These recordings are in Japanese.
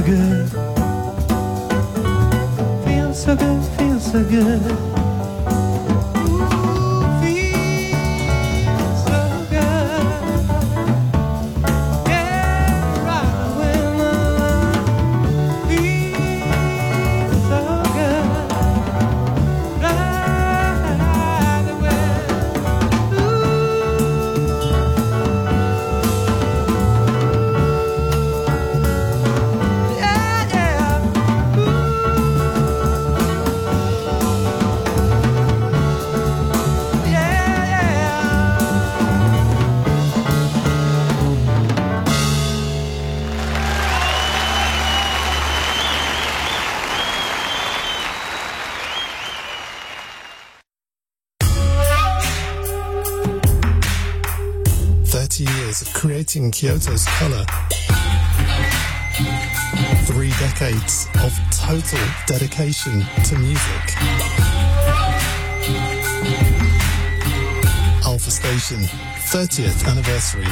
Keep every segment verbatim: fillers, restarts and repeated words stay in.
good. Feels so good, feels so good. Creating Kyoto's colour. Three decades of total dedication to music. Alpha Station, thirtieth anniversary.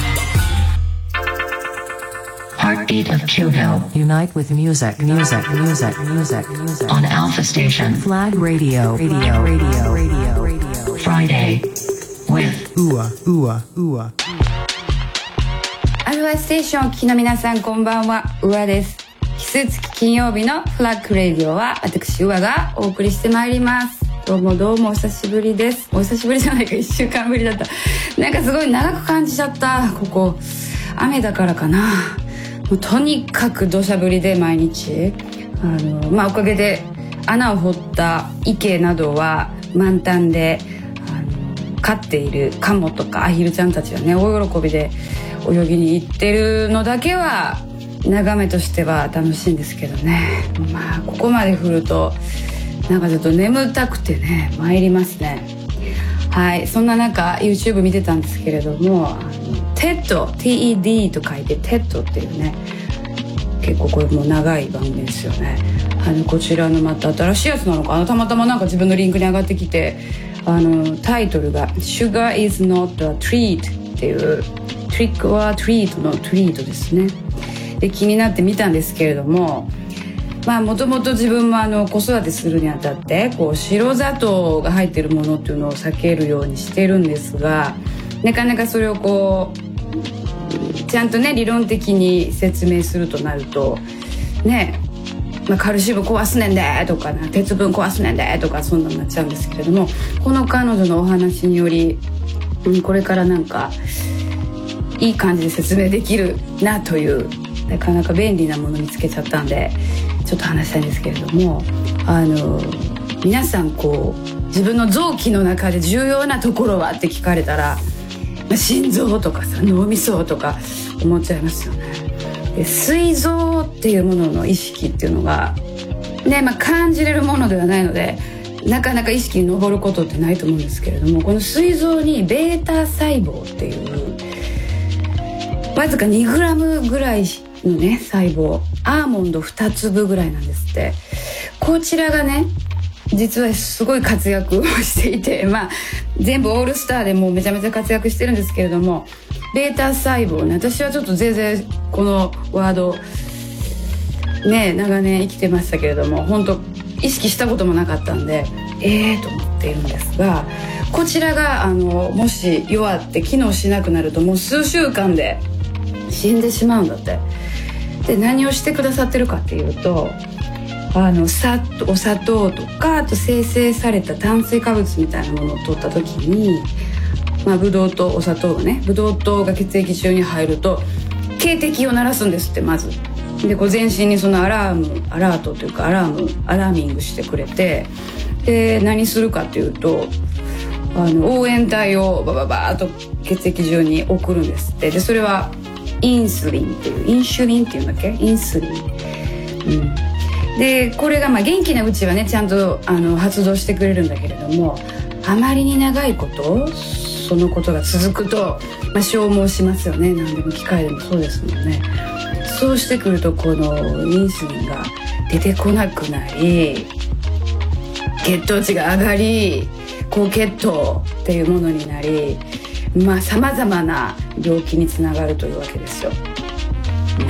Heartbeat of Kyoto. Unite with music, music, music, music, music. On Alpha Station. Flag Radio, radio, radio, radio, radio. Friday with Ua, Ua, Ua. アルファステーションをお聞きの皆さん、こんばんは。うわです。奇数月金曜日のフラッグレディオは私うわがお送りしてまいります。どうもどうもお久しぶりです。お久しぶりじゃないか、いっしゅうかんぶりだった。なんかすごい長く感じちゃった。ここ雨だからかな。もうとにかく土砂降りで毎日、あのまあおかげで穴を掘った池などは満タンで、あの飼っているカモとかアヒルちゃんたちはね、大喜びで泳ぎに行ってるのだけは眺めとしては楽しいんですけどね。まあここまで降るとなんかちょっと眠たくてね参りますね。はい、そんな中 YouTube 見てたんですけれども、あの テッド ティーイーディー と書いて テッド っていうね、結構これもう長い番組ですよね。あのこちらのまた新しいやつなのかな、たまたまなんか自分のリンクに上がってきて、あのタイトルが Sugar is not a treat っていうトリックはトリートのトリートですね。で気になって見たんですけれども、まあもともと自分もあの子育てするにあたってこう白砂糖が入っているものっていうのを避けるようにしてるんですが、なかなかそれをこうちゃんとね理論的に説明するとなるとね、まあ、カルシウム壊すねんでとかな、鉄分壊すねんでとかそんなになっちゃうんですけれども、この彼女のお話により、うん、これからなんかいい感じで説明できるなという、なかなか便利なもの見つけちゃったんでちょっと話したいんですけれども、あの皆さんこう自分の臓器の中で重要なところはって聞かれたら、まあ、心臓とかさ脳みそとか思っちゃいますよね。で膵臓っていうものの意識っていうのがね、まあ、感じれるものではないのでなかなか意識に上ることってないと思うんですけれども、この膵臓にベータ細胞っていうわずか にグラム ぐらいのね細胞、アーモンドにつぶぐらいなんですって。こちらがね実はすごい活躍をしていて、まあ全部オールスターでもうめちゃめちゃ活躍してるんですけれども、ベータ細胞ね、私はちょっと全然このワードね長年生きてましたけれども本当意識したこともなかったんでええー、と思っているんですが、こちらがあのもし弱って機能しなくなるともう数週間で死んでしまうんだって。で何をしてくださってるかっていうと、あのさお砂糖とかあと生成された炭水化物みたいなものを取った時に、まあ、ブドウ糖お砂糖がねブドウ糖が血液中に入ると警笛を鳴らすんですって。まずでこう全身にそのアラームアラートというかアラームアラーミングしてくれて、で何するかっていうとあの応援隊をバババーっと血液中に送るんですって。でそれはインスリンっていうインシュリンっていうんだっけインスリン、うん、でこれがまあ元気なうちはねちゃんとあの発動してくれるんだけれども、あまりに長いことそのことが続くと、まあ、消耗しますよね。何でも機械でもそうですもんね。そうしてくるとこのインスリンが出てこなくなり血糖値が上がり高血糖っていうものになり、まあさまざまな病気につながるというわけですよ。なんか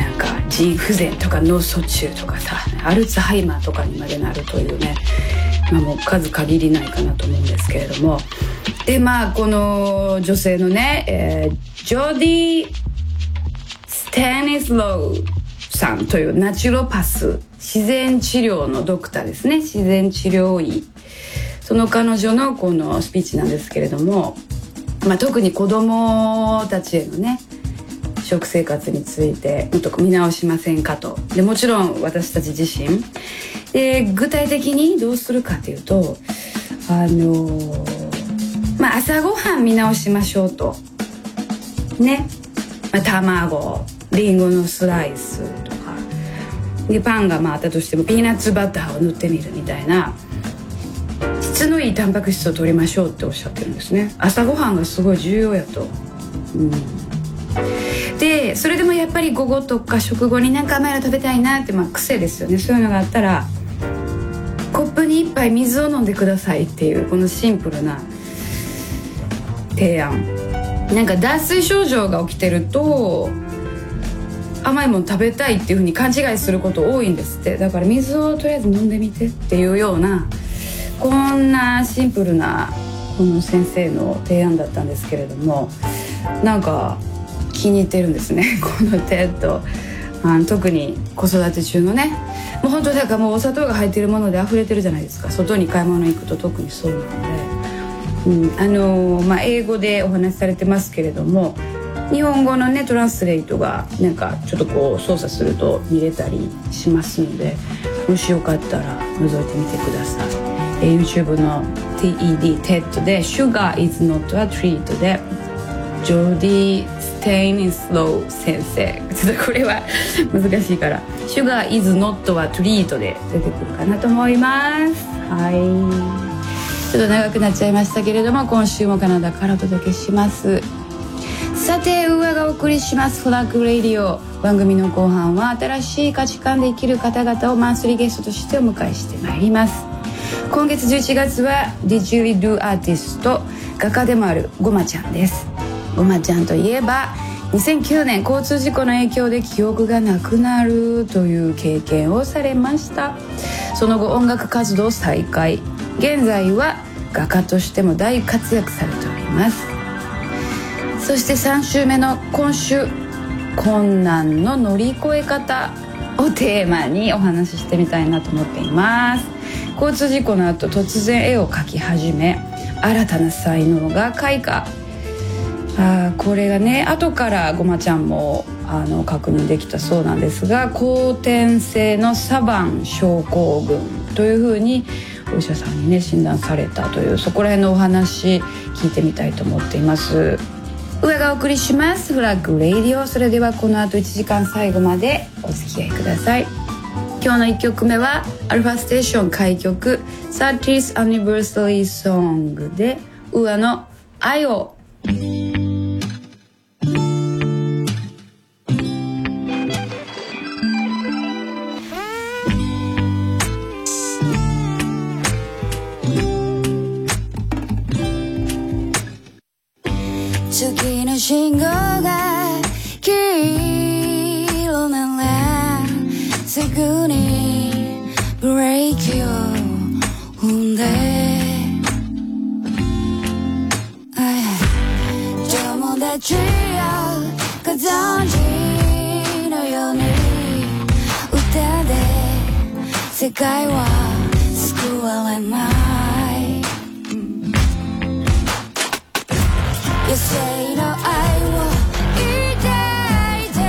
腎不全とか脳卒中とかさ、アルツハイマーとかにまでなるというね、まあ、もう数限りないかなと思うんですけれども、でまあこの女性のね、えー、ジョディ・スタニスローさんというナチュロパス、自然治療のドクターですね、自然治療医、その彼女のこのスピーチなんですけれども、まあ、特に子どもたちへのね食生活についてもっと見直しませんかと。でもちろん私たち自身で具体的にどうするかというと、あのー、まあ朝ごはん見直しましょうとね、まあ、卵、リンゴのスライスとかで、パンがまああったとしてもピーナッツバターを塗ってみるみたいな、質のいいタンパク質を取りましょうっておっしゃってるんですね。朝ごはんがすごい重要やと、うん、でそれでもやっぱり午後とか食後になんか甘いの食べたいなって、まあ癖ですよね。そういうのがあったらコップに一杯水を飲んでくださいっていうこのシンプルな提案。なんか脱水症状が起きてると甘いもの食べたいっていう風に勘違いすること多いんですって。だから水をとりあえず飲んでみてっていうような、こんなシンプルなこの先生の提案だったんですけれども、なんか気に入ってるんですねこのテッド。あの特に子育て中のね、もう本当だからもうお砂糖が入っているもので溢れてるじゃないですか。外に買い物行くと特にそうなので、うん、あのまあ、英語でお話しされてますけれども、日本語のねトランスレートがなんかちょっとこう操作すると見れたりしますので、もしよかったら覗いてみてください。え YouTube の ティーイーディー テッドで Sugar is not a treat でジョディ・ステイニスロー先生、ちょっとこれは難しいから Sugar is not a treat で出てくるかなと思います。はい、ちょっと長くなっちゃいましたけれども、今週もカナダからお届けします。さて、ウアがお送りしますフラッグレディオ。番組の後半は新しい価値観で生きる方々をマンスリーゲストとしてお迎えしてまいります。今月じゅういちがつはディジュリドゥアーティスト、画家でもあるごまちゃんです。ごまちゃんといえばにせんきゅうねん交通事故の影響で記憶がなくなるという経験をされました。その後音楽活動を再開、現在は画家としても大活躍されております。そしてさん週目の今週、困難の乗り越え方をテーマにお話ししてみたいなと思っています。交通事故の後突然絵を描き始め、新たな才能が開花。あこれがね後からごまちゃんもあの確認できたそうなんですが、後天性のサバン症候群というふうにお医者さんにね診断されたという、そこら辺のお話聞いてみたいと思っています。上がお送りしますフラッグレイディオ。それではこの後いちじかん最後までお付き合いください。今日のいっきょくめはアルファステーション開局 サーティース Anniversary Song でウアの愛を。 次の信号が黄色ならすぐにブレーキを踏んで、友達をご存知のように歌で世界は救われない。野生の愛を抱いて、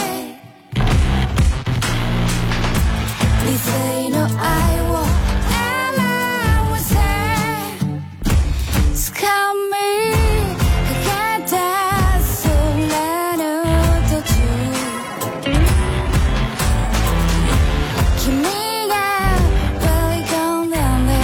理性の愛を表せ、掴みかかった空の途中、君が割り込んだんだ。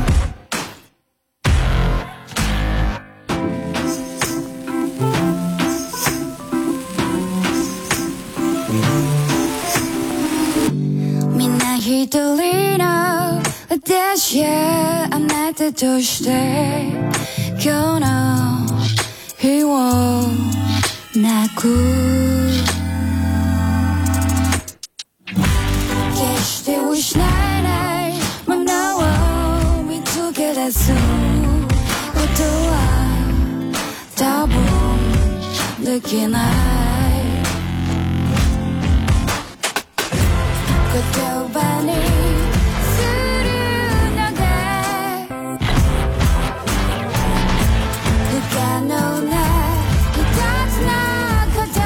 一人の私やあなたとして今日の日を泣く。 できない言葉にするので不可能な一つのこと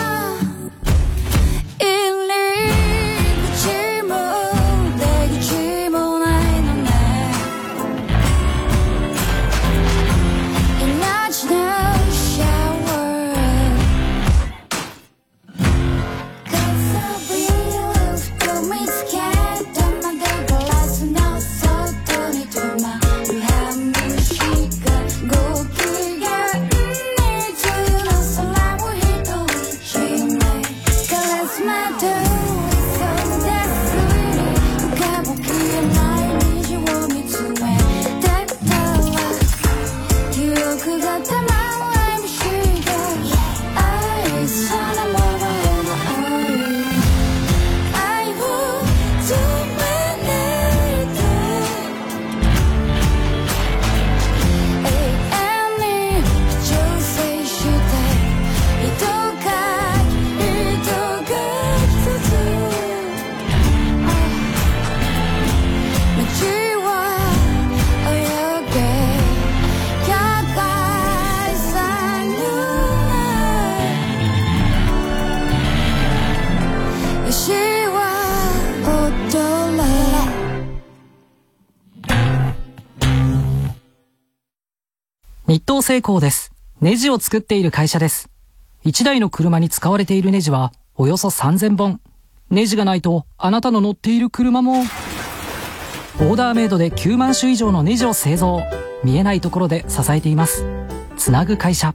入り口も出口もないのね命のシャワー Cause of you ふと見つけたまでガラスの外に止まる半分しかご機嫌に自由な空を一人占め Caress my door そうです浮かぶ消えない虹を見つめてたら記憶がたまらないしが愛そのままの愛愛を止めないで永遠に調整して糸が糸が一つ道は泳げ境界線のない石は踊れ日東製鋼です。ネジを作っている会社です。いちだいの車に使われているネジはおよそさんぜんぼん。ネジがないとあなたの乗っている車も。オーダーメイドできゅうまんしゅ以上のネジを製造。見えないところで支えています。つなぐ会社。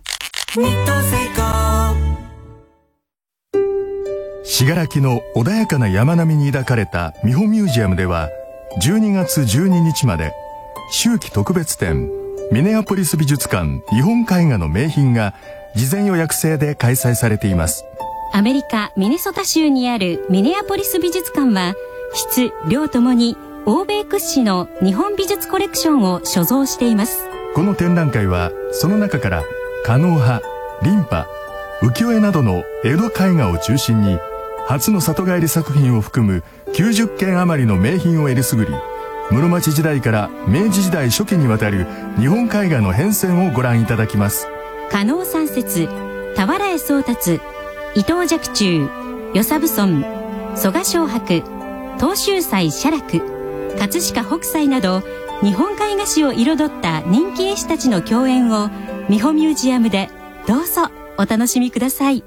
信楽の穏やかな山並みに抱かれた美穂ミュージアムではじゅうにがつじゅうににちまで秋季特別展ミネアポリス美術館日本絵画の名品が事前予約制で開催されています。 アメリカミネソタ州にあるミネアポリス美術館は質・量ともに欧米屈指の日本美術コレクションを所蔵しています。 この展覧会はその中から狩野派、琳派、浮世絵などの江戸絵画を中心に初の里帰り作品を含むきゅうじゅっけん余りの名品をえりすぐり、室町時代から明治時代初期にわたる日本絵画の変遷をご覧いただきます。 狩野三節、俵絵宗達、伊藤若冲、与謝蕪村、蘇我蕭白、東秀斎写楽、葛飾北斎など日本絵画史を彩った人気絵師たちの共演を美穂ミュージアムでどうぞお楽しみください。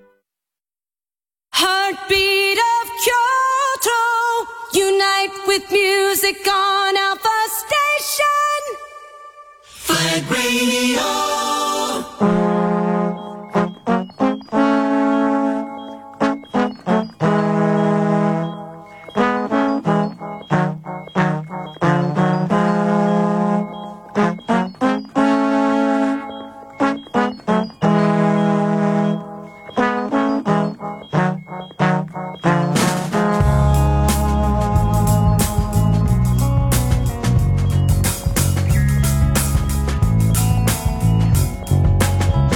Heartbeat of Kyoto, unite with music on Alpha Station. Flag Radio. 「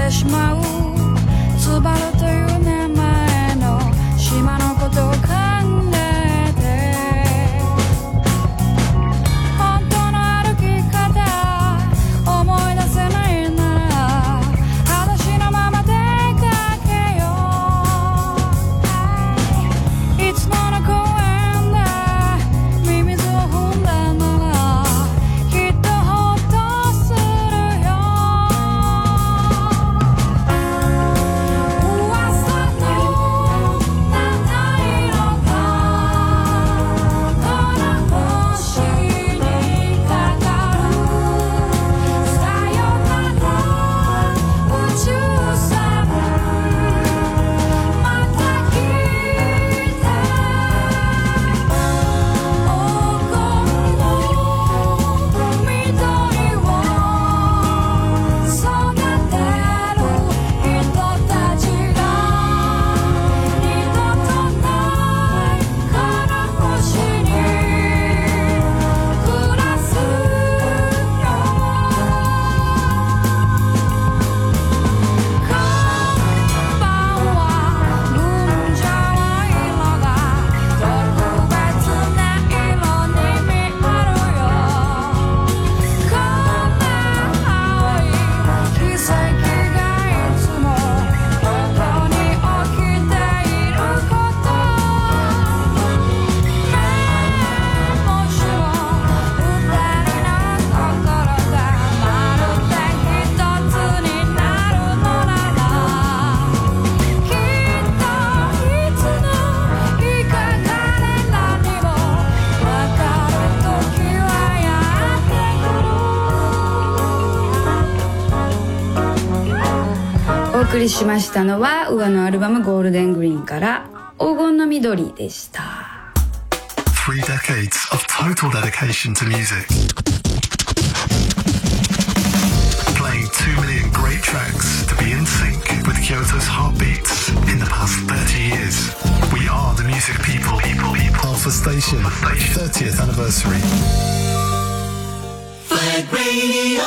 てしまうツバルという名前の島のことを考えて本当の歩き方思い出せないなら裸足のまま出かけよういつもの公園でミミズを踏んだならきっとほっとするよ噂の七色がこの星にかかるさよなら宇宙さんまた来て黄金の緑を育てる人たちが二度とないこの星に暮らすよ看板は群青色が特別な色に見えるよこんな青い奇跡がいつもここに起きていることもしも二人の心がまるで一つになるのならきっといつの日か彼らにもわかる時はやってくるお送りしましたのはウアのアルバムゴールデングリーンから黄金の緑でした。 Three decades of total dedication to music. Playing two million great tracks to be in sync with Kyoto's heartbeats in the past thirty years. We are the music people. People, people. Alpha Station, thirtieth anniversary. Flag Radio.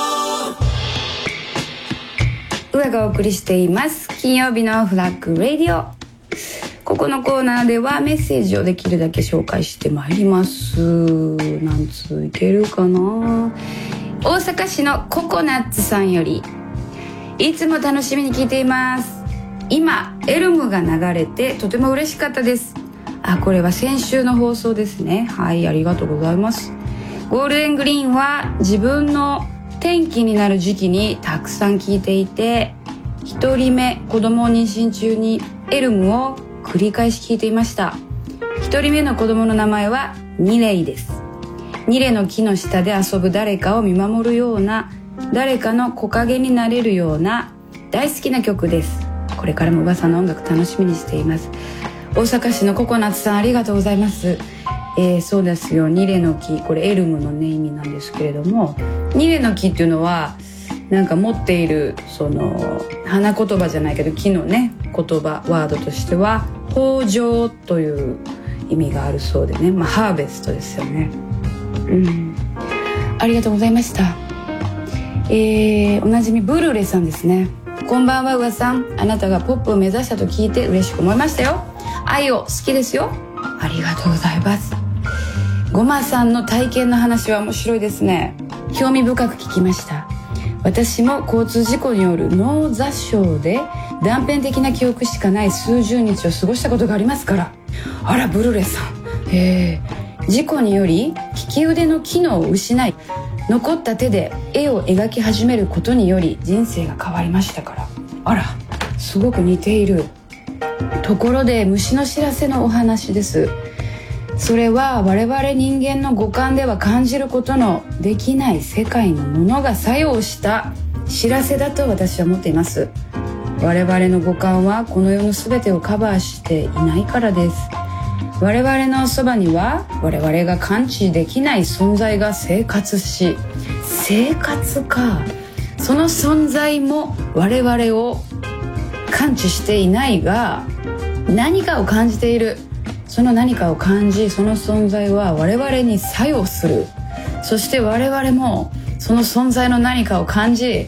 ウアがお送りしています金曜日のフラッグラディオ。ここのコーナーではメッセージをできるだけ紹介してまいります。なんついけるかな。大阪市のココナッツさんより、いつも楽しみに聞いています。今エルムが流れてとても嬉しかったです。あ、これは先週の放送ですね。はい、ありがとうございます。ゴールデングリーンは自分の転機になる時期にたくさん聞いていて、一人目子供を妊娠中にエルムを繰り返し聞いていました。一人目の子供の名前はニレイです。ニレの木の下で遊ぶ誰かを見守るような、誰かの木陰になれるような大好きな曲です。これからも噂の音楽楽しみにしています。大阪市のココナッツさん、ありがとうございます。えー、そうですよ、ニレの木、これエルムの、ね、意味なんですけれども、ニレの木っていうのはなんか持っているその花言葉じゃないけど木のね言葉ワードとしては豊穣という意味があるそうでね、まあハーベストですよね。うん、ありがとうございました。えー、おなじみブルーレさんですね。こんばんは、うわさん。あなたがポップを目指したと聞いて嬉しく思いましたよ。愛を好きですよ。ありがとうございます。ごまさんの体験の話は面白いですね。興味深く聞きました。私も交通事故による脳挫傷で断片的な記憶しかない数十日を過ごしたことがありますから。あら、ブルレさん。へえ。事故により利き腕の機能を失い、残った手で絵を描き始めることにより人生が変わりましたから。あら、すごく似ている。ところで虫の知らせのお話です。それは我々人間の五感では感じることのできない世界のものが作用した知らせだと私は思っています。我々の五感はこの世の全てをカバーしていないからです。我々のそばには我々が感知できない存在が生活し、生活か、その存在も我々を感知していないが何かを感じている。その何かを感じ、その存在は我々に作用する。そして我々もその存在の何かを感じ、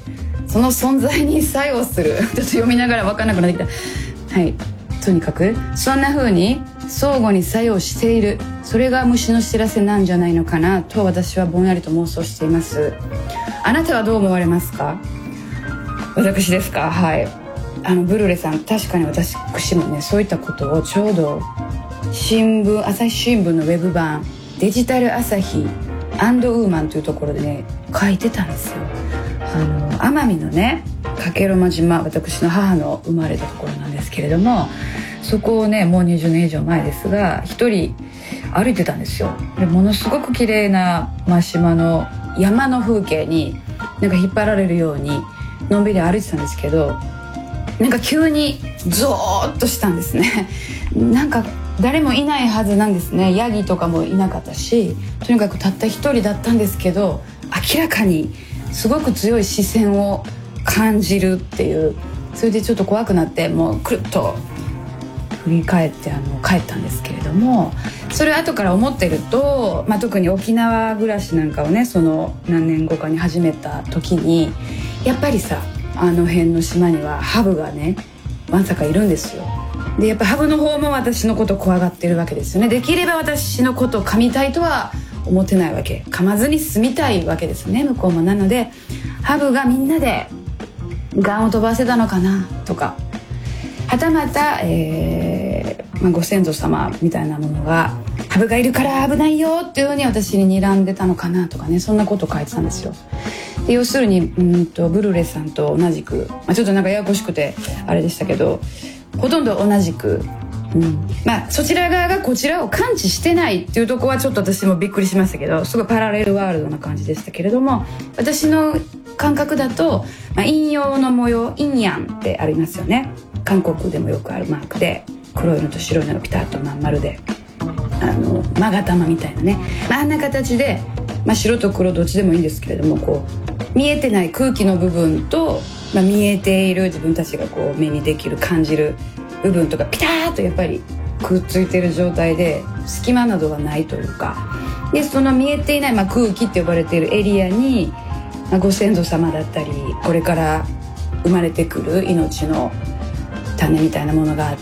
その存在に作用するちょっと読みながら分からなくなってきた。はい、とにかくそんな風に相互に作用している、それが虫の知らせなんじゃないのかなと私はぼんやりと妄想しています。あなたはどう思われますか？私ですか？はい、あのブルレさん、確かに私もねそういったことをちょうど新聞、朝日新聞のウェブ版デジタル朝日アンドウーマンというところでね書いてたんですよ。あの奄美のね加計呂麻島、私の母の生まれたところなんですけれども、そこをねもうにじゅうねん以上前ですが一人歩いてたんですよ。でものすごく綺麗な真島の山の風景になんか引っ張られるようにのんびり歩いてたんですけど、なんか急にゾーッとしたんですね。なんか誰もいないはずなんですね。ヤギとかもいなかったし、とにかくたった一人だったんですけど、明らかにすごく強い視線を感じるっていう、それでちょっと怖くなってもうくるっと振り返ってあの帰ったんですけれども、それを後から思ってると、まあ、特に沖縄暮らしなんかをねその何年後かに始めた時にやっぱりさ、あの辺の島にはハブがねわんさかいるんですよ。でやっぱハブの方も私のことを怖がってるわけですよね。できれば私のことを噛みたいとは思ってないわけ、噛まずに済みたいわけですね、向こうも。なのでハブがみんなでガンを飛ばせたのかなとか、はたまた、えーまあ、ご先祖様みたいなものがハブがいるから危ないよっていうように私に睨んでたのかなとかね、そんなことを書いてたんですよ。で要するにうんとブルレさんと同じく、まあ、ちょっとなんかややこしくてあれでしたけど、ほとんど同じく、うんまあ、そちら側がこちらを感知してないっていうところはちょっと私もびっくりしましたけど、すごいパラレルワールドな感じでしたけれども、私の感覚だと、まあ、陰陽の模様、陰陽ってありますよね。韓国でもよくあるマークで、黒いのと白いのがピタッとまん丸で、あの勾玉みたいなね、まあ、あんな形で、まあ、白と黒どっちでもいいんですけれども、こう見えてない空気の部分と、まあ、見えている自分たちがこう目にできる感じる部分とかピタッとやっぱりくっついている状態で隙間などがないというかで、その見えていない、まあ、空気って呼ばれているエリアに、まあ、ご先祖様だったりこれから生まれてくる命の種みたいなものがあって、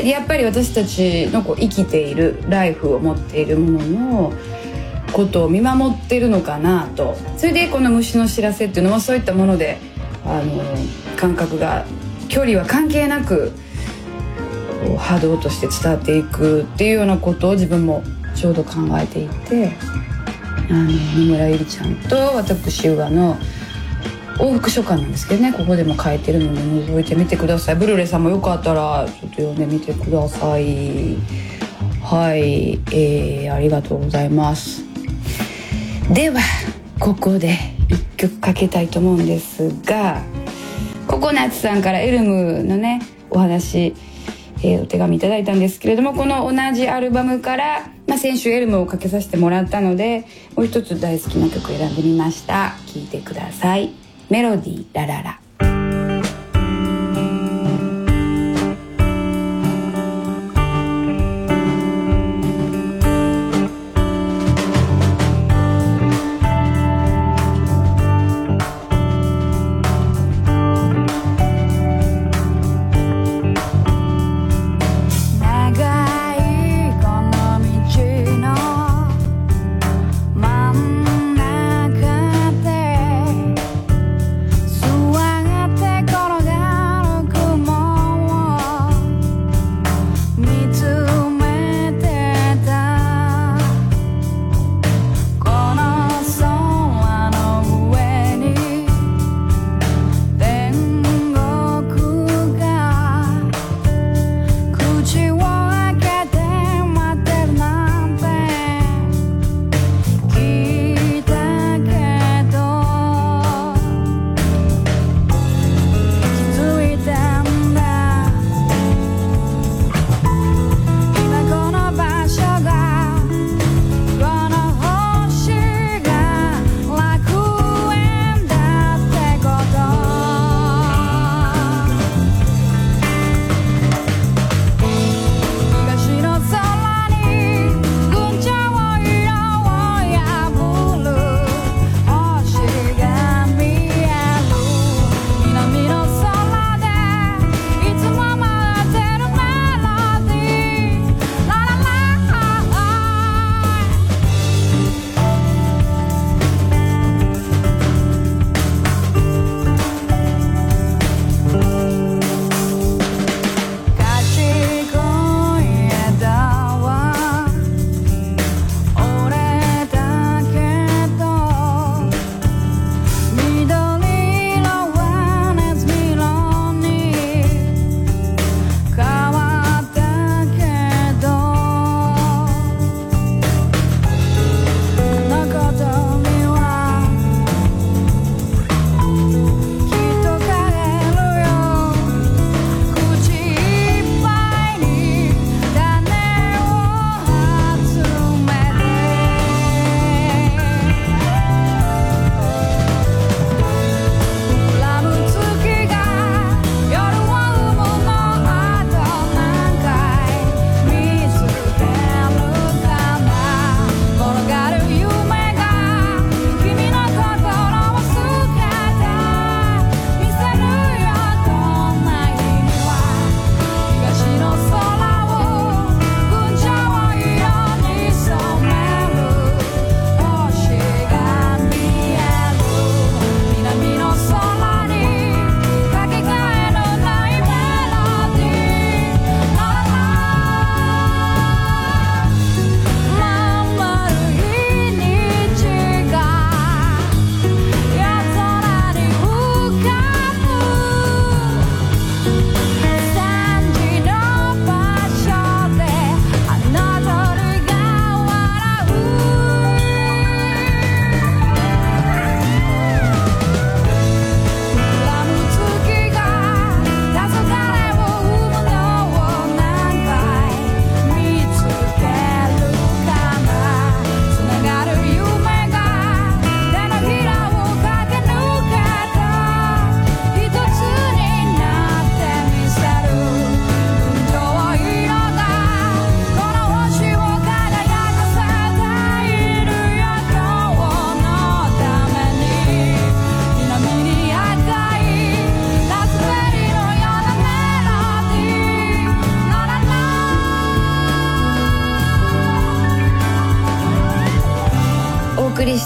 やっぱり私たちのこう生きているライフを持っているもののことを見守ってるのかなと。それでこの虫の知らせっていうのもそういったもので、あの感覚が距離は関係なく波動として伝わっていくっていうようなことを自分もちょうど考えていて、あの野村ゆりちゃんと私宇賀の往復書簡なんですけどね、ここでも書いてるので覗いてみてください。ブルレさんもよかったらちょっと読んでみてください。はい、えー、ありがとうございます。ではここで一曲かけたいと思うんですが、ココナッツさんからエルムのねお話、えー、お手紙いただいたんですけれども、この同じアルバムから、まあ、先週エルムをかけさせてもらったのでもう一つ大好きな曲選んでみました。聴いてください。メロディーラララ。 真ん中で座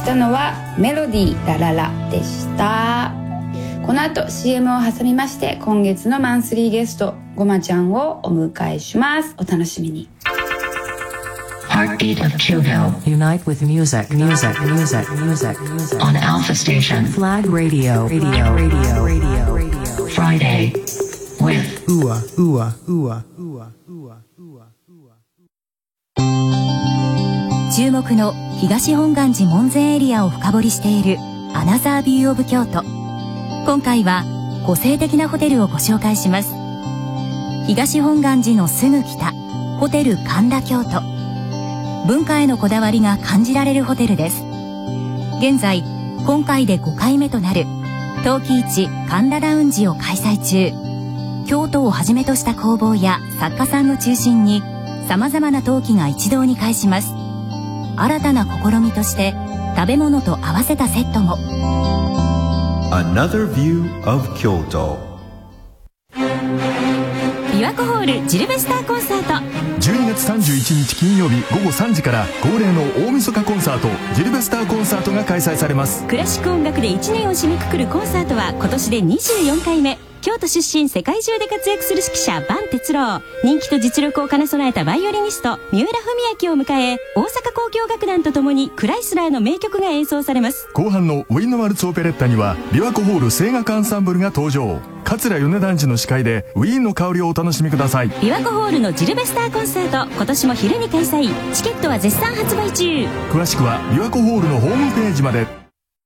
したのはメロディーラララでした。この後 シーエム を挟みまして今月のマンスリーゲストごまちゃんをお迎えします。お楽しみに。 Heartbeat of Chuville. Unite with music, music, music, music, music. On Alpha Station. Flag Radio, Radio, Radio, Radio, Radio. Friday with Ua, ua, ua, ua, ua, ua, ua. 注目の東本願寺門前エリアを深掘りしているアナザービューオブ京都。今回は個性的なホテルをご紹介します。東本願寺のすぐ北、ホテル神田京都。文化へのこだわりが感じられるホテルです。現在今回でごかいめとなる陶器市神田ラウンジを開催中。京都をはじめとした工房や作家さんを中心に様々な陶器が一堂に会します。新たな試みとして食べ物と合わせたセットも。 Another View of Kyoto。 琵琶湖ホールジルベスターコンサート。 じゅうにがつさんじゅういちにち金曜日ごごさんじから恒例の大晦日コンサートジルベスターコンサートが開催されます。 クラシック音楽でいちねんを締めくくるコンサートは今年でにじゅうよんかいめ。京都出身、世界中で活躍する指揮者坂哲郎、人気と実力を兼ね備えたバイオリニスト三浦文明を迎え、大阪交響楽団とともにクライスラーの名曲が演奏されます。 後半のウィンのワルツオペレッタには琵琶湖ホール声楽アンサンブルが登場。桂米團次の司会でウィーンの香りをお楽しみください。 琵琶湖ホールのジルベスターコンサート、今年も昼に開催。チケットは絶賛発売中。 詳しくは琵琶湖ホールのホームページまで。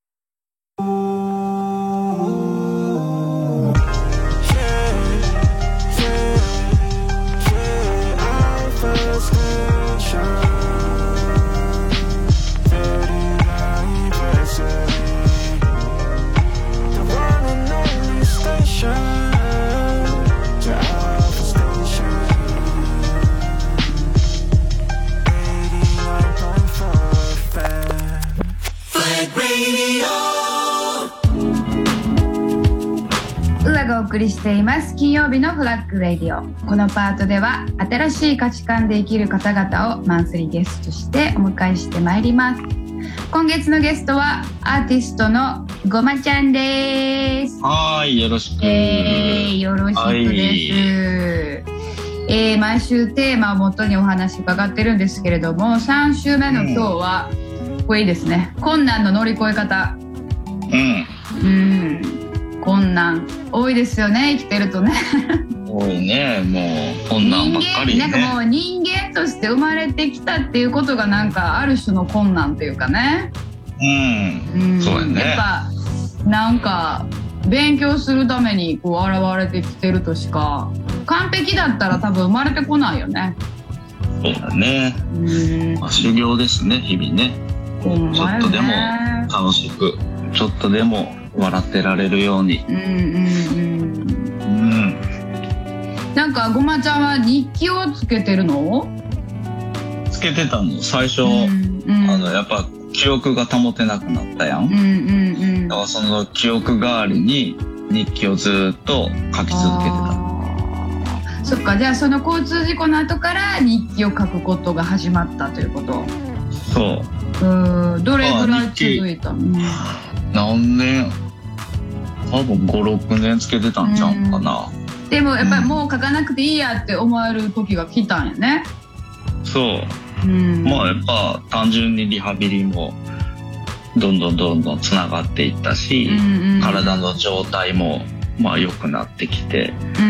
お送りしています金曜日のフラッグレディオ。このパートでは新しい価値観で生きる方々をマンスリーゲストとしてお迎えしてまいります。今月のゲストはアーティストのごまちゃんです。 はい、よろしく、 えー、よろしくです、はい、えー、毎週テーマをもとにお話伺ってるんですけれども、さん週目の今日は、うん、これいいですね、困難の乗り越え方。うんうん困難多いですよね、生きてるとね。 多いね、もう困難ばっかりね。 なんかもう人間として生まれてきたっていうことがなんかある種の困難というかね。うん、うん、そうやね。やっぱなんか勉強するためにこう現れてきてるとしか、完璧だったら多分生まれてこないよね。 そうだね。うん、まあ、修行ですね、日々ね。ちょっとでも楽しく、ちょっとでも笑ってられるように。うんうんうん。うん。 なんかごまちゃんは日記をつけてるの？ つけてたの最初、うんうん、あのやっぱ記憶が保てなくなったやん。うんうんうん。だからその記憶代わりに日記をずっと書き続けてた。 そっか、じゃあその交通事故の後から日記を書くことが始まったということ。 そう。 うん。どれぐらい続いたの？ 何年？多分ご、ろくねんつけてたんちゃうかな。 でもやっぱりもう書かなくていいやって思える時が来たんやね。 そう、うん、まあやっぱ単純にリハビリもどんどんどんどんつながっていったし、うんうん、体の状態もまあ良くなってきて、うん、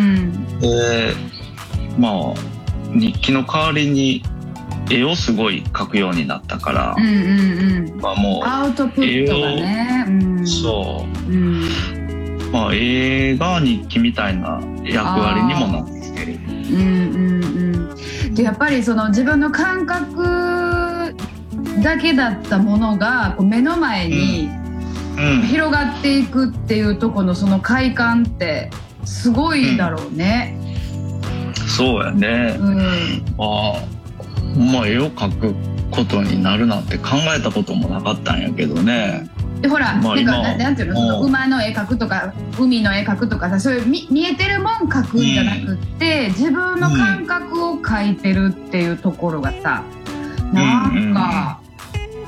でまあ日記の代わりに絵をすごい描くようになったから、うんうんうん、まあもうアウトプットがね、うん、 そう、うん、まあ絵が日記みたいな役割にもなってきてる。うんうんうん。でやっぱりその自分の感覚だけだったものがこう目の前に広がっていくっていうところのその快感ってすごいだろうね。 うん、そうやね。うん、まあ。まあ、絵を描くことになるなんて考えたこともなかったんやけどね。 でほら、まあ、なんかな、なんていうの、その馬の絵描くとか海の絵描くとかさ、そういう 見, 見えてるもん描くんじゃなくって、うん、自分の感覚を描いてるっていうところがさ、うん、なんか、うん、人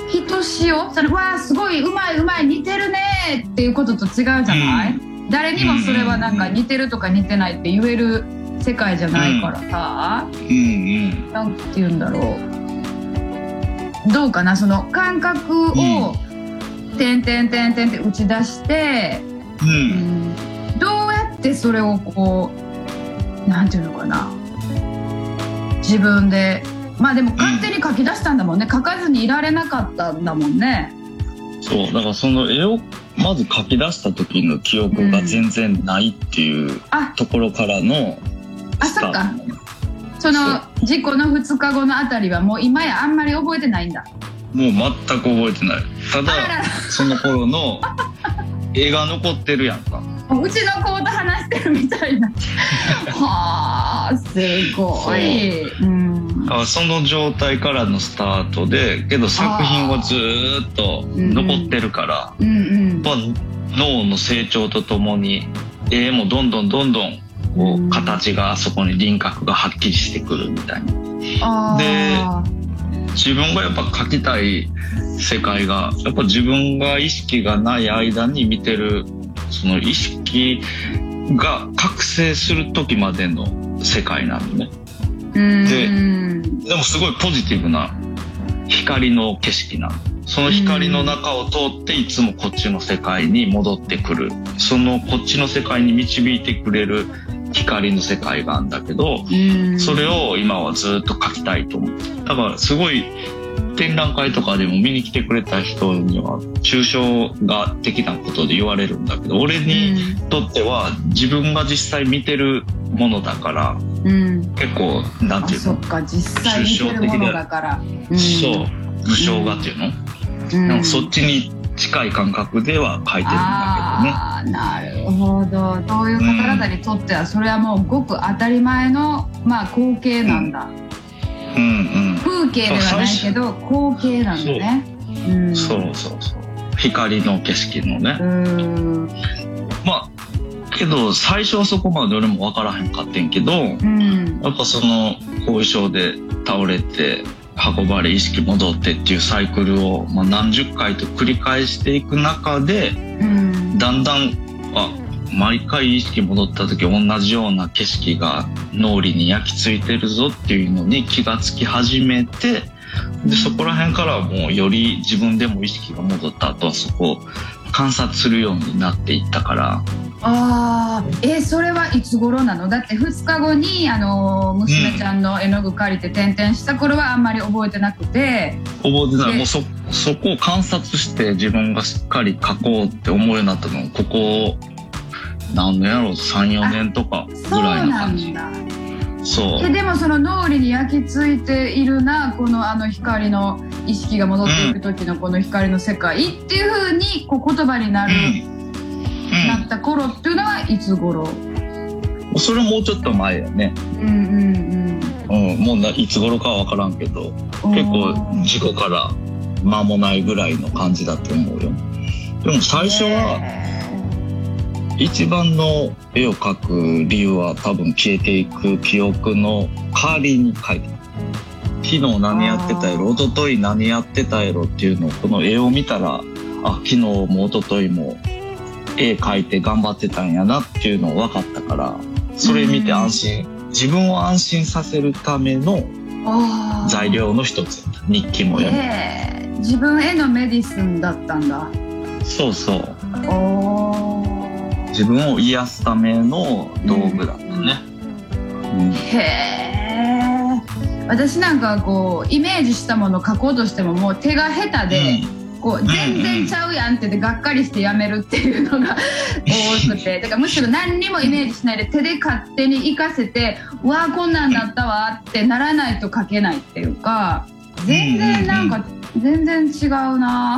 しをそれわあすごいうまいうまい似てるねっていうことと違うじゃない、うん、誰にもそれはなんか似てるとか似てないって言える世界じゃないからさ、うんうん、なんて言うんだろう、どうかな、その感覚を点点点点って打ち出して、うんうん、どうやってそれをこうなんていうのかな、自分でまあでも勝手に書き出したんだもんね、書かずにいられなかったんだもんね。 そうだからその絵をまず書き出した時の記憶が全然ないっていうところからのスタート、うん、あ、そっか、その事故のふつかごのあたりはもう今やあんまり覚えてないんだ。もう全く覚えてない。ただその頃の絵が残ってるやんか。 うちの子と話してるみたいなはあ、すごい、うん、 あ、その状態からのスタートで、けど作品はずーっと残ってるから、うんうん、まあ、脳の成長とともに絵もどんどんどんどんこう形が、そこに輪郭がはっきりしてくるみたいな。で、自分がやっぱ描きたい世界がやっぱ自分が意識がない間に見てるその意識が覚醒する時までの世界なのね。で、でもすごいポジティブな光の景色なの。その光の中を通っていつもこっちの世界に戻ってくる。そのこっちの世界に導いてくれる光の世界があるんだけど、それを今はずっと描きたいと思って。だからすごい展覧会とかでも見に来てくれた人には抽象画的なことで言われるんだけど、俺にとっては自分が実際見てるものだから、うん、結構なんていうの、 そっか、実際見てるものだから、 うん、そう具象画っていうの、うん、なんかそっちに近い感覚では描いてるんだけどね。 あー、なるほど。そういう方々にとってはそれはもうごく当たり前の、まあ、光景なんだ、うんうん、風景ではないけど光景なんだね。 そう、うん、そうそうそう、光の景色のね。うん、まあけど最初はそこまで俺も分からへんかってんけど、うん、やっぱその後遺症で倒れて運ばれ意識戻ってっていうサイクルを、まあ、何十回と繰り返していく中で、うん、だんだんあ毎回意識戻った時同じような景色が脳裏に焼き付いてるぞっていうのに気がつき始めて、でそこら辺からはもうより自分でも意識が戻った後はそこを観察するようになっていったから。 あー、えー、それはいつ頃なの？だってふつかごにあの娘ちゃんの絵の具借りて点々した頃はあんまり覚えてなくて。 覚えてない。もうそそこを観察して自分がしっかり描こうって思うようになったのここ何年やろう、さん、よねんとかぐらいの感じ。そうなんだ。そう。 で、でもその脳裏に焼き付いているな、このあの光の意識が戻っていく時のこの光の世界っていう風にこう言葉になる、うん、なった頃っていうのはいつ頃？ それもうちょっと前やね。うんうんうん。うん、もうないつ頃かは分からんけど、結構事故から間もないぐらいの感じだと思うよ。でも最初は、一番の絵を描く理由は多分消えていく記憶の代わりに描いてる。昨日何やってたやろ、一昨日何やってたやろっていうのをこの絵を見たら、あ、昨日も一昨日も絵描いて頑張ってたんやなっていうのを分かったから、それ見て安心、自分を安心させるための材料の一つ、日記も読む、 えー、自分へのメディスンだったんだ。 そうそう。お、自分を癒すための道具だったね。うんうん、 へー。私なんかこうイメージしたものを描こうとしてももう手が下手で、うん、こう全然ちゃうやんってでがっかりしてやめるっていうのが多くて、だからむしろ何にもイメージしないで手で勝手に活かせて、うわーこんなんだったわってならないと描けないっていうか、全然なんか全然違うな。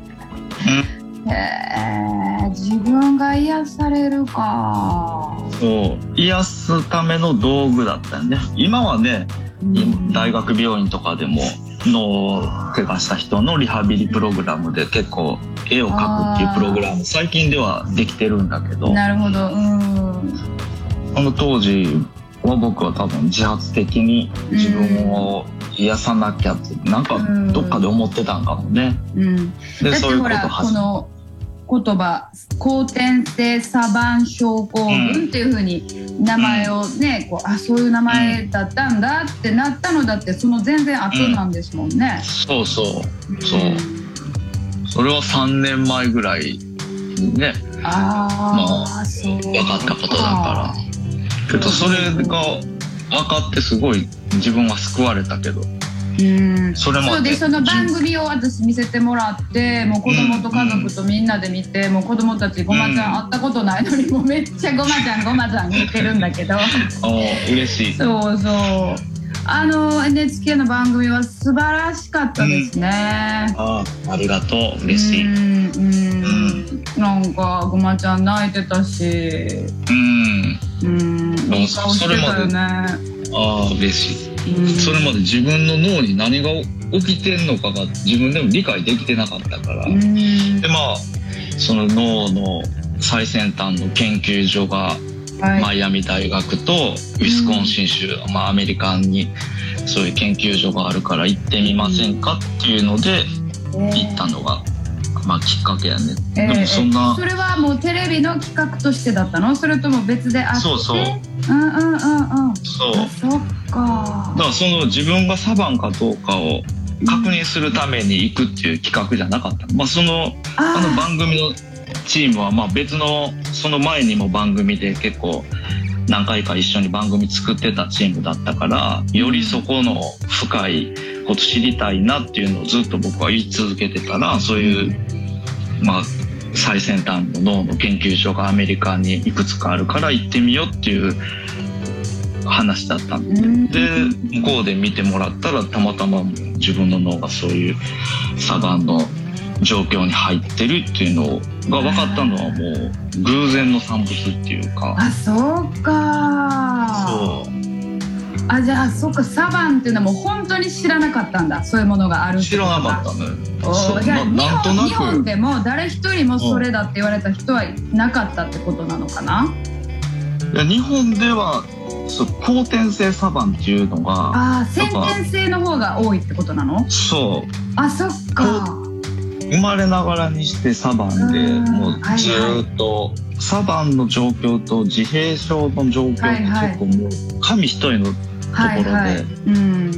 へー、自分が癒されるか。 そう、癒すための道具だったよね。今はね、うん、大学病院とかでも脳を怪我した人のリハビリプログラムで結構絵を描くっていうプログラム最近ではできてるんだけど。 なるほど。うん。 あの当時は僕は多分自発的に自分を癒さなきゃってなんかどっかで思ってたんかもね、 うん、 でだってほらこの言葉後天性サバン症候群っていう風に名前をね、うん、こうあそういう名前だったんだってなったのだってその全然後なんですもんね、 うん、そうそうそう、うん、それはさんねんまえぐらいねあ、まあ、そう分かったことだからけどそれが分かってすごい自分は救われたけどうんそれまでそうでその番組を私見せてもらってもう子供と家族とみんなで見て、うん、もう子供たちごまちゃん会ったことないのにもうめっちゃごまちゃんごまちゃん言ってるんだけどお嬉しいそうそうあの エヌエイチケー の番組は素晴らしかったですね、 うん、あありがとう嬉しいうん、うん、なんかごまちゃん泣いてたしうんうんいい顔してたよねああ嬉しいうん、それまで自分の脳に何が起きてんのかが自分でも理解できてなかったから、うん、でまあその脳の最先端の研究所がマイアミ大学とウィスコンシン州、うんまあ、アメリカにそういう研究所があるから行ってみませんかっていうので行ったのが、まあ、きっかけやね、えー、でもそんなそれはもうテレビの企画としてだったの？それとも別であって？ そうそううんうんうんうんそうそっかだからその自分がサバンかどうかを確認するために行くっていう企画じゃなかったの、まあ、そのあの番組のチームはまあ別のその前にも番組で結構何回か一緒に番組作ってたチームだったからよりそこの深いこと知りたいなっていうのをずっと僕は言い続けてたらそういうまあ最先端の脳の研究所がアメリカにいくつかあるから行ってみようっていう話だったんで、うん、で向こうで見てもらったらたまたま自分の脳がそういうサバンの状況に入ってるっていうのが分かったのはもう偶然の産物っていうかあそうかそうあじゃあそうかサバンっていうのはもう本当に知らなかったんだそういうものがあるって知らなかったねおじゃあ日本、日本でも誰一人もそれだって言われた人はいなかったってことなのかな。 いや日本ではそう後天性サバンっていうのがあ先天性の方が多いってことなの？ そうあそっか生まれながらにしてサバンでもうずっと、はいはい、サバンの状況と自閉症の状況って結構もう神一重のところで、はいはいうん、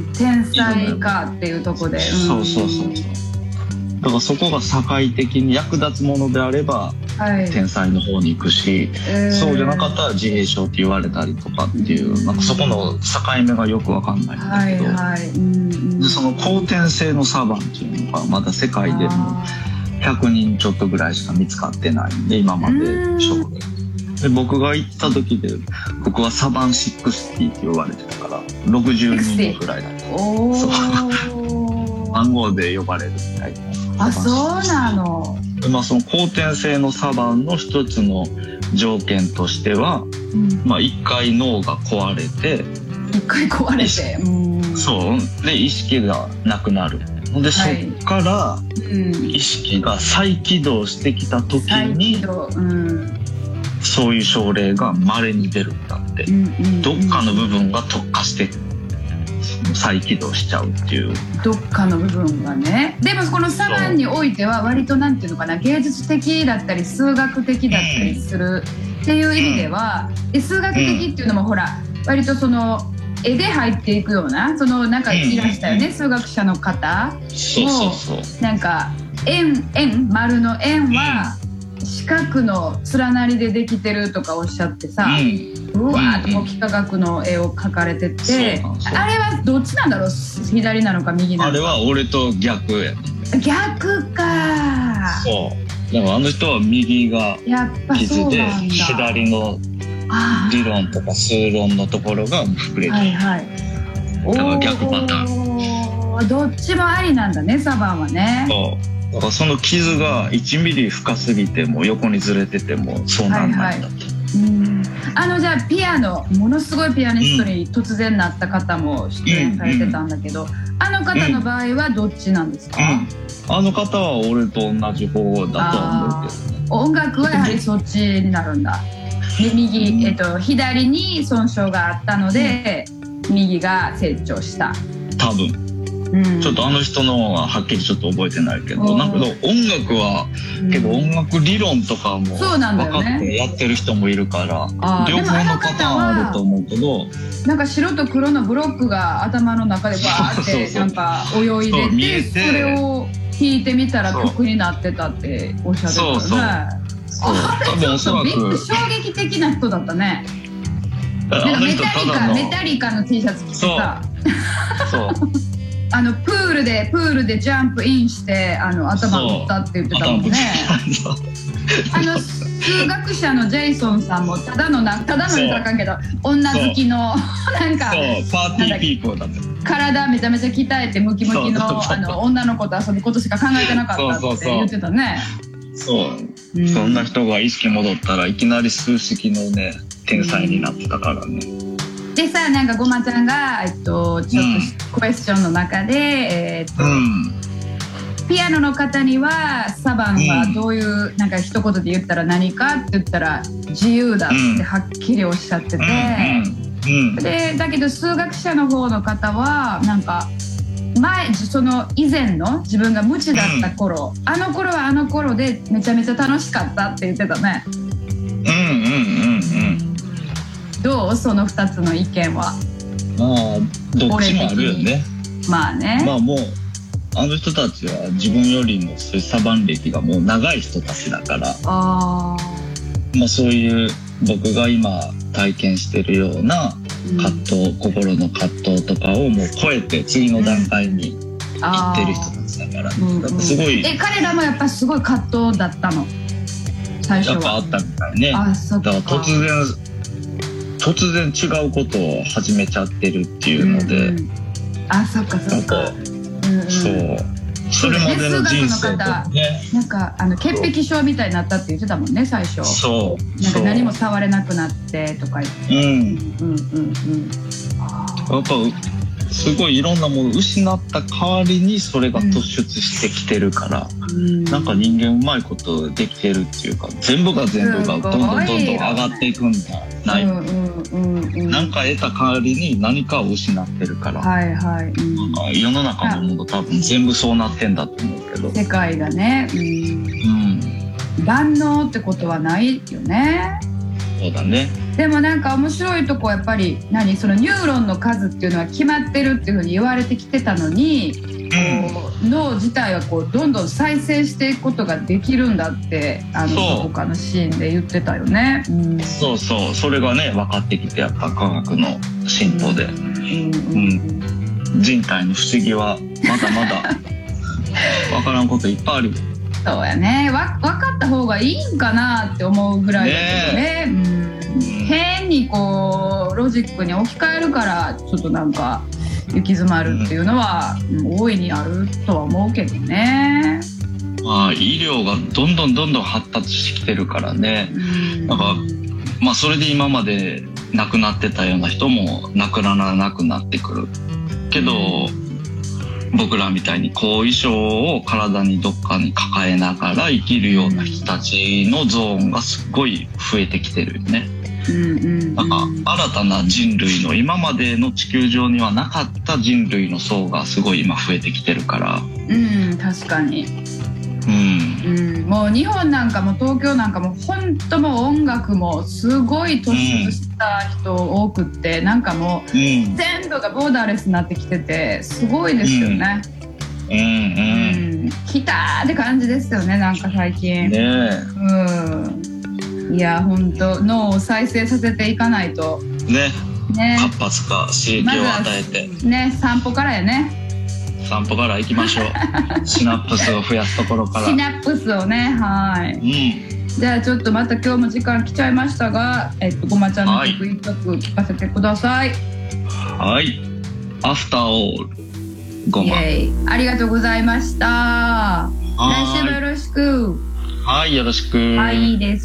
天才かっていうところで、うん、 そうそうそうそうだからそこが社会的に役立つものであれば、はい、天才の方に行くし、えー、そうじゃなかったら自閉症って言われたりとかっていう、うん、なんかそこの境目がよく分かんないんだけど、はいはいうん、でその後天性のサバンっていうのがまだ世界でもひゃくにんちょっとぐらいしか見つかってないんで今まで小で。で僕が行った時で僕はサバンろくじゅうって言われてたからろくじゅうにんぐらいだったそう番号で呼ばれるみたいなあそうなの、 まあ、その後天性のサバンの一つの条件としては、うんまあ、一回脳が壊れて一回壊れてうんそうで意識がなくなるで、はい、そっから意識が再起動してきた時に、うん、そういう症例が稀に出るんだって、うんうんうん、どっかの部分が特化して再起動しちゃうっていうどっかの部分がねでもこのサバンにおいては割となんていうのかな芸術的だったり数学的だったりするっていう意味では、うん、で数学的っていうのもほら割とその絵で入っていくようなそのなんかいらしたよね、うん、数学者の方もそうそうそうなんか円円丸の円は四角の連なりでできてるとかおっしゃってさ、うん、うわーって幾何学の絵を描かれてて、うん、あれはどっちなんだろう左なのか右なのかあれは俺と逆やね逆かそうでもあの人は右が傷で左の理論とか数論のところが膨れてる、はいはい、だから逆パターンどっちもありなんだねサバンはねそうだからその傷がいちミリ深すぎても横にずれててもそうなんないんだって、はいはい、うんあのじゃあピアノものすごいピアニストに突然なった方も出演されてたんだけど、うんうん、あの方の場合はどっちなんですか、 うん、あの方は俺と同じ方だと思うけど、ね、 音楽はやはりそっちになるんだ右、えっと、左に損傷があったので、うん、右が成長した多分うん、ちょっとあの人のははっきりちょっと覚えてないけど、なんか音楽は、うん、けど音楽理論とかも分かってやってる人もいるから、ね、両方のパターンあると思うけど、 なんか白と黒のブロックが頭の中でバーってなんか泳いでて、それを弾いてみたら曲になってたっておっしゃってたよね。そうそうあれちょっとビッグ衝撃的な人だったね。なんかメタリカメタリカの T シャツ着てさ、そうあのプールでプールでジャンプインしてあの頭打ったって言ってたもんね。あの数学者のジェイソンさんもただのなただの言ったらあかんけど女好きのなんかそうパーティーピーポーだった。 体めちゃめちゃ鍛えてムキムキのあの女の子と遊ぶことしか考えてなかったって言ってたね。 そう、うん、そんな人が意識戻ったらいきなり数式のね天才になってたからね。 でさ、なんかごまちゃんが、えっと、ちょっとクエスチョンの中で、えーっとうん、ピアノの方にはサバンはどういう、うん、なんか一言で言ったら何かって言ったら自由だってはっきりおっしゃってて、うんうんうん、でだけど数学者の方の方はなんか前その以前の自分が無知だった頃、うん、あの頃はあの頃でめちゃめちゃ楽しかったって言ってたね。 うんうんうんうんどうそのふたつの意見は。 まあどっちもあるよね。 まあね。 まあもうあの人たちは自分よりもそういうサバン歴がもう長い人たちだから、あまあそういう僕が今体験してるような葛藤、うん、心の葛藤とかをもう超えて次の段階に行ってる人たちだから、うんうん、すごい。 え彼らもやっぱすごい葛藤だったの最初は。 やっぱあったみたいね。あそっか。だから突然突然違うことを始めちゃってるっていうので、うんうん、 あそっかそっか、 うんうん、そうそれまでの人生とね、 なんかあの潔癖症みたいになったって言ってたもんね最初。そうなんか何も触れなくなってとか言って、うんうんうんうん、 やっぱすごいいろんなものを失った代わりにそれが突出してきてるから、うん、なんか人間うまいことできてるっていうか全部が全部がどんどんどんどん上がっていくんだない、うんうんうんうん、なんか得た代わりに何かを失ってるから、はいはいうん、なんか世の中のもの多分全部そうなってんだと思うけど世界がね、うんうん、万能ってことはないよね。 そうだね。 でもなんか面白いとこやっぱり何そのニューロンの数っていうのは決まってるっていうふうに言われてきてたのに、うん、脳自体はこうどんどん再生していくことができるんだってあの他のシーンで言ってたよね、うん、 そうそうそれがね分かってきてやっぱ科学の進歩で、うんうんうん、人体の不思議はまだまだ分からんこといっぱいある。 そうやねわ分かった方がいいんかなって思うぐらいだけどね、ねうん、変にこうロジックに置き換えるからちょっとなんか行き詰まるっていうのは、うん、大いにあるとは思うけどね。 まあ医療がどんどんどんどん発達してきてるからね、うん、なんかまあそれで今まで亡くなってたような人も亡くならなくなってくるけど、うん僕らみたいに後遺症を体にどっかに抱えながら生きるような人たちのゾーンがすごい増えてきてるよね、うんうんうん、なんか新たな人類の今までの地球上にはなかった人類の層がすごい今増えてきてるからうん確かに、うんうん、もう日本なんかも東京なんかも本当もう音楽もすごい突出した人多くって、うん、なんかもう全部がボーダーレスになってきててすごいですよね、うんうんうん、来たーって感じですよねなんか最近ね、うん、いや本当脳を再生させていかないとね, ね活発化刺激を与えて、 ま、ね散歩からやね散歩から行きましょうシナプスを増やすところからシナプスをねはい、うん、じゃあちょっとまた今日も時間来ちゃいましたが、えっと、ごまちゃんの曲一曲聴かせてください。 はい、アフターオールごまありがとうございました。来週もよろしく。 はいよろしく。 はいいいです。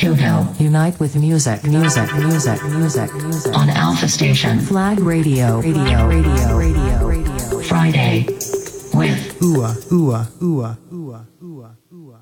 Kyoto. Unite with music, music, music, music, music. On Alpha Station. Flag Radio, radio, radio, radio, radio. Friday with Ua, ua, ua, ua, ua, ua.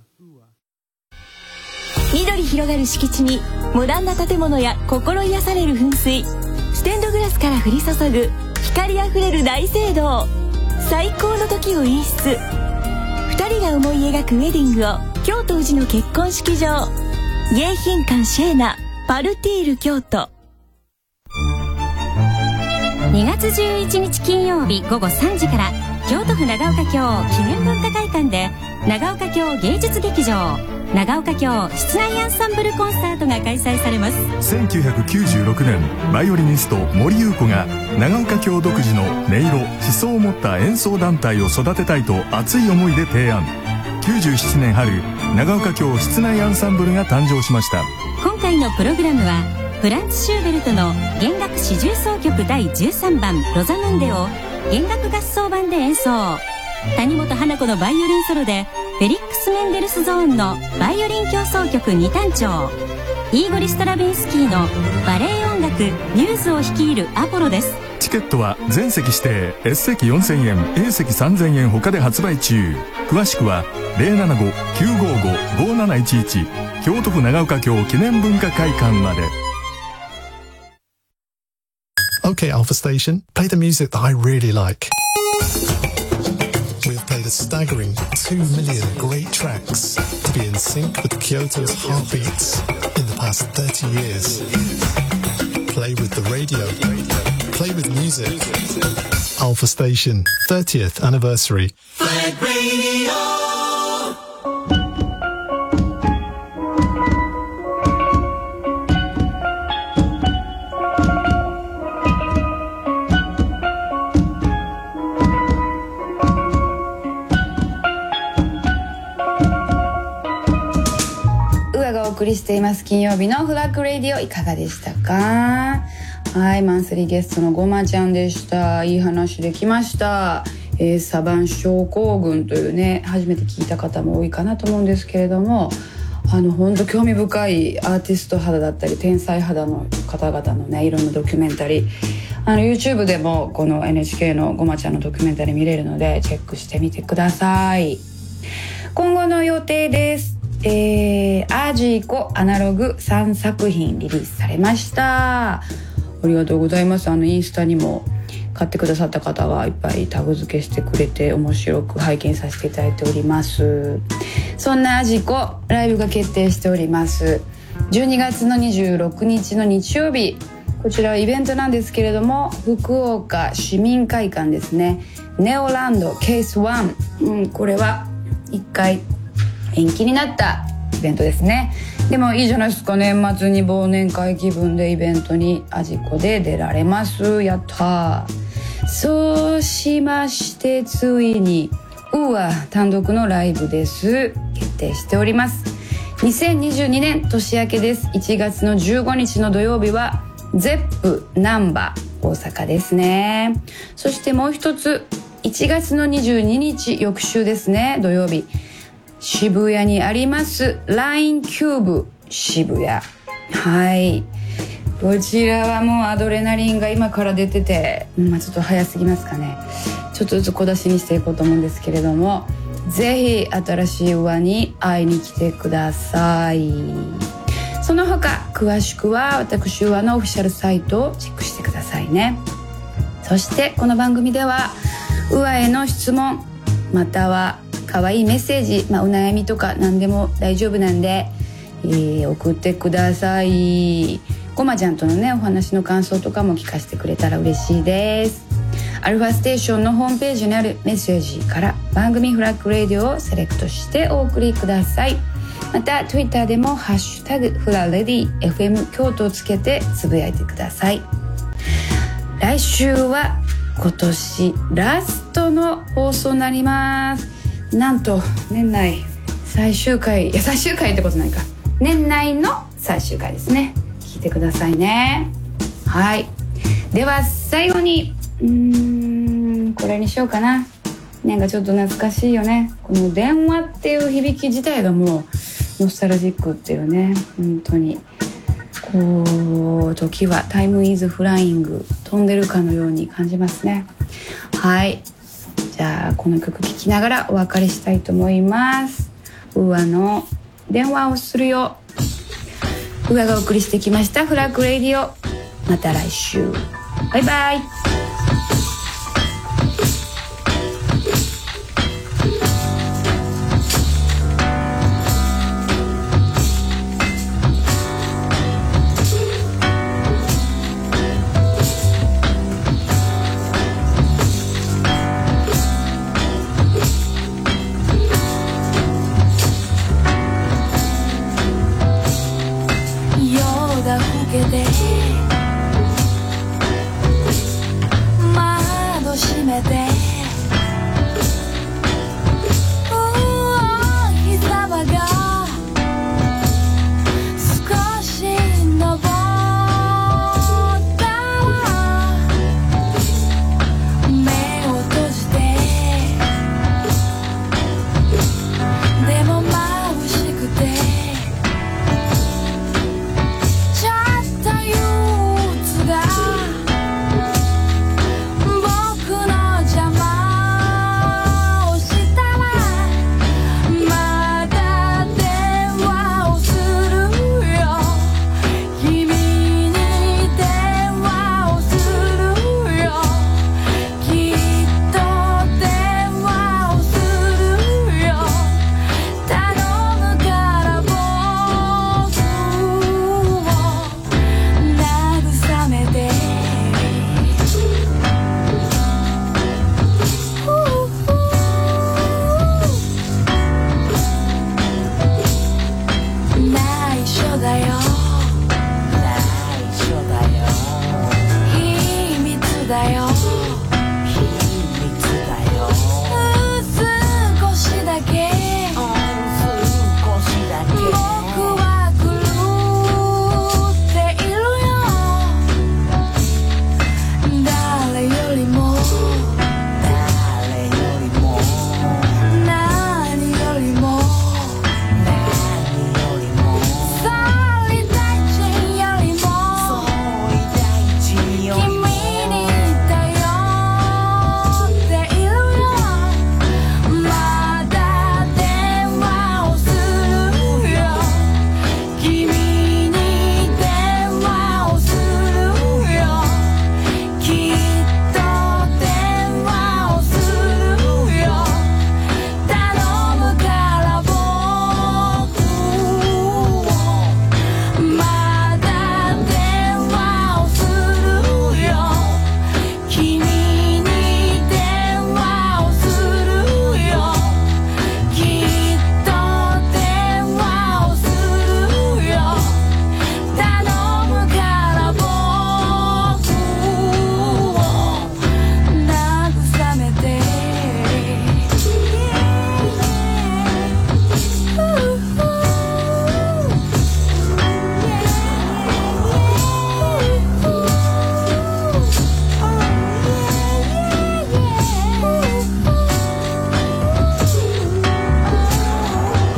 緑広がる敷地にモダンな建物や心癒される噴水、ステンドグラスから降り注ぐ光あふれる大聖堂、最高の時を演出。ふたりが思い描くウェディングを京都宇治の結婚式場、迎賓館シェーナパルティール京都。 にがつじゅういちにち金曜日ごごさんじから京都府長岡京記念文化会館で長岡京芸術劇場長岡京室内アンサンブルコンサートが開催されます。 せんきゅうひゃくきゅうじゅうろくねん、バイオリニスト森優子が長岡京独自の音色思想を持った演奏団体を育てたいと熱い思いで提案。きゅうじゅうななねん春、長岡京室内アンサンブルが誕生しました。 今回のプログラムはフランツ・シューベルトの弦楽四重奏曲だいじゅうさんばんロザムンデを弦楽合奏版で演奏。谷本花子のバイオリンソロでフェリックス・メンデルスゾーンのバイオリン協奏曲に単調、イーゴリ・ストラヴィンスキーのバレエ音楽ミューズを率いるアポロです。 チケットは全席指定 S 席よんせんえん A 席さんぜんえん他で発売中。詳しくは ゼロななご きゅうごご ごなないちいち 京都府長岡京記念文化会館まで。 Okay, Alpha Station, play the music that I really like. We've played a staggering two million great tracks to be in sync with Kyoto's heartbeats in the past thirty years. Play with the radio. Play with music. Alpha Station, thirtieth anniversary. Flag Radio. お送りしています金曜日のフラッグレディオ、いかがでしたか？はい、マンスリーゲストのごまちゃんでした。いい話できました。えー、サバン症候群というね、初めて聞いた方も多いかなと思うんですけれども、あの本当興味深いアーティスト肌だったり天才肌の方々のね、いろんなドキュメンタリー、あの YouTube でもこの エヌエイチケー のごまちゃんのドキュメンタリー見れるのでチェックしてみてください。今後の予定です。えー、アジコアナログさんさく品リリースされました。ありがとうございます。あのインスタにも買ってくださった方がいっぱいタグ付けしてくれて面白く拝見させていただいております。そんなアジコライブが決定しております。じゅうにがつのにじゅうろくにちの日曜日、こちらはイベントなんですけれども、福岡市民会館ですね、ネオランドケースワン、うん、これはいっかい延期になったイベントですね。でもいいじゃないですか、年末に忘年会気分でイベントにアジコで出られます。やったー。そうしましてついにうわ単独のライブです。決定しております。にせんにじゅうにねん年明けです。いちがつのじゅうごにちの土曜日はゼップ難波大阪ですね。そしてもう一ついちがつのにじゅうににち翌週ですね、土曜日、渋谷にあります ライン キューブ渋谷、はい、こちらはもうアドレナリンが今から出てて、まあ、ちょっと早すぎますかね。ちょっとずつ小出しにしていこうと思うんですけれども、ぜひ新しい輪に会いに来てください。その他詳しくは私輪のオフィシャルサイトをチェックしてくださいね。そしてこの番組では輪への質問または可愛いメッセージ、まあ、お悩みとか何でも大丈夫なんで、えー、送ってください。ごまちゃんとのねお話の感想とかも聞かせてくれたら嬉しいです。アルファステーションのホームページにあるメッセージから番組フラッグレディオをセレクトしてお送りください。また Twitter でもハッシュタグフラレディ エフエム 京都をつけてつぶやいてください。来週は今年ラストの放送になります。なんと年内最終回、いや最終回ってことないか、年内の最終回ですね。聞いてくださいね。はい、では最後にうーんこれにしようかな。なんかちょっと懐かしいよね。この電話っていう響き自体がもうノスタルジックっていうね、本当にこう時はタイムイズフライング、飛んでるかのように感じますね。はい、じゃあこの曲聴きながらお別れしたいと思います。ウアの電話をするよ。ウアがお送りしてきましたフラッグレディオ。また来週、バイバイ。 夜が更けて